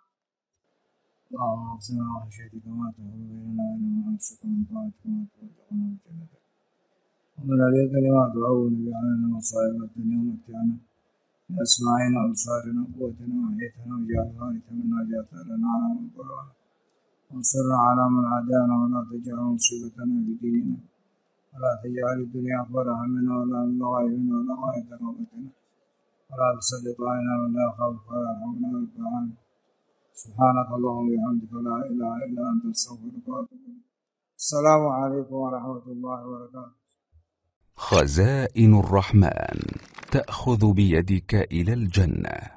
S1: اللهم اغفر لنا وخشيتك ما تحول بيننا وبين معاصيك ومن طاعتك ما تبلغنا بجنتك ومن عليك لما تعون بعنا مصائب الدنيا ومتعنا بأسماعنا وأبصارنا وقوتنا وحيتنا واجعل الوارث منا واجعل ثأرنا على من ظلمنا وانصرنا على من عادانا ولا تجعل مصيبتنا بديننا ولا تجعل الدنيا أكبر همنا ولا مبلغ علمنا ولا غاية رغبتنا ولا تسلط علينا من لا يخافك ولا يرحمنا رب العالمين. سبحانك اللهم وبحمدك لا إله إلا أنت أستغفرك وأتوب إليك. السلام عليكم ورحمة الله وبركاته.
S3: خزائن الرحمن تأخذ بيدك إلى الجنة.